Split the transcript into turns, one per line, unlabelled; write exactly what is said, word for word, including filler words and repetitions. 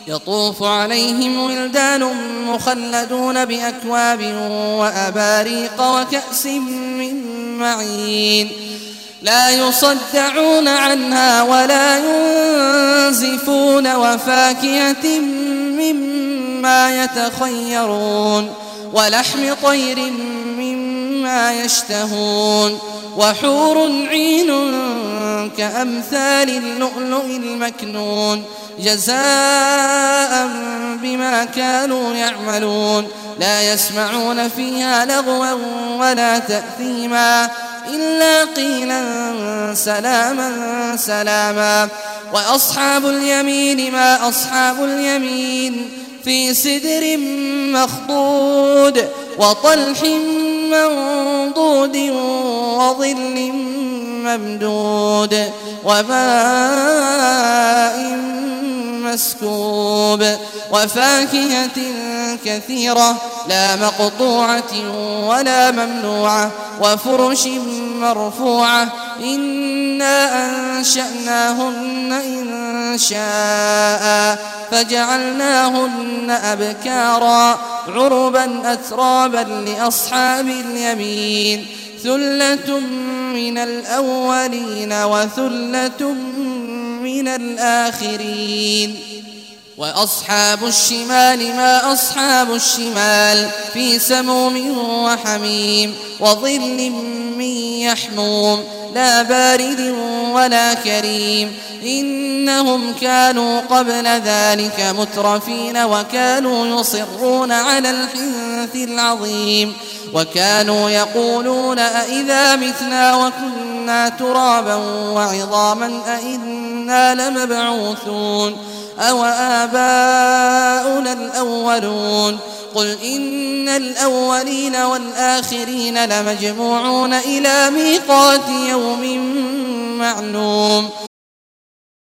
يطوف عليهم ولدان مخلدون بأكواب وأباريق وكأس من معين لا يصدعون عنها ولا ينزفون وفاكهة مما يتخيرون ولحم طير مما يشتهون وحور عين كأمثال اللؤلؤ المكنون جزاء بما كانوا يعملون لا يسمعون فيها لغوا ولا تأثيما إلا قيلا سلاما سلاما. وأصحاب اليمين ما أصحاب اليمين في سدر مخضود وطلح منضود وظل ممدود وماء مسكوب وفاكهة كثيرة لا مقطوعة ولا ممنوعة وفرش مرفوعة إنا أنشأناهن إن شاء فجعلناهن أبكارا عربا أترابا لأصحاب اليمين ثلة من الأولين وثلة من الآخرين. وأصحاب الشمال ما أصحاب الشمال في سموم وحميم وظل من يحموم لا بارد ولا كريم إنهم كانوا قبل ذلك مترفين وكانوا يصرون على الحنث العظيم وكانوا يقولون أئذا متنا وكنا ترابا وعظاما أئنا لمبعوثون أو آباؤنا الأولون قل إن الأولين والآخرين لمجموعون إلى ميقات يوم معلوم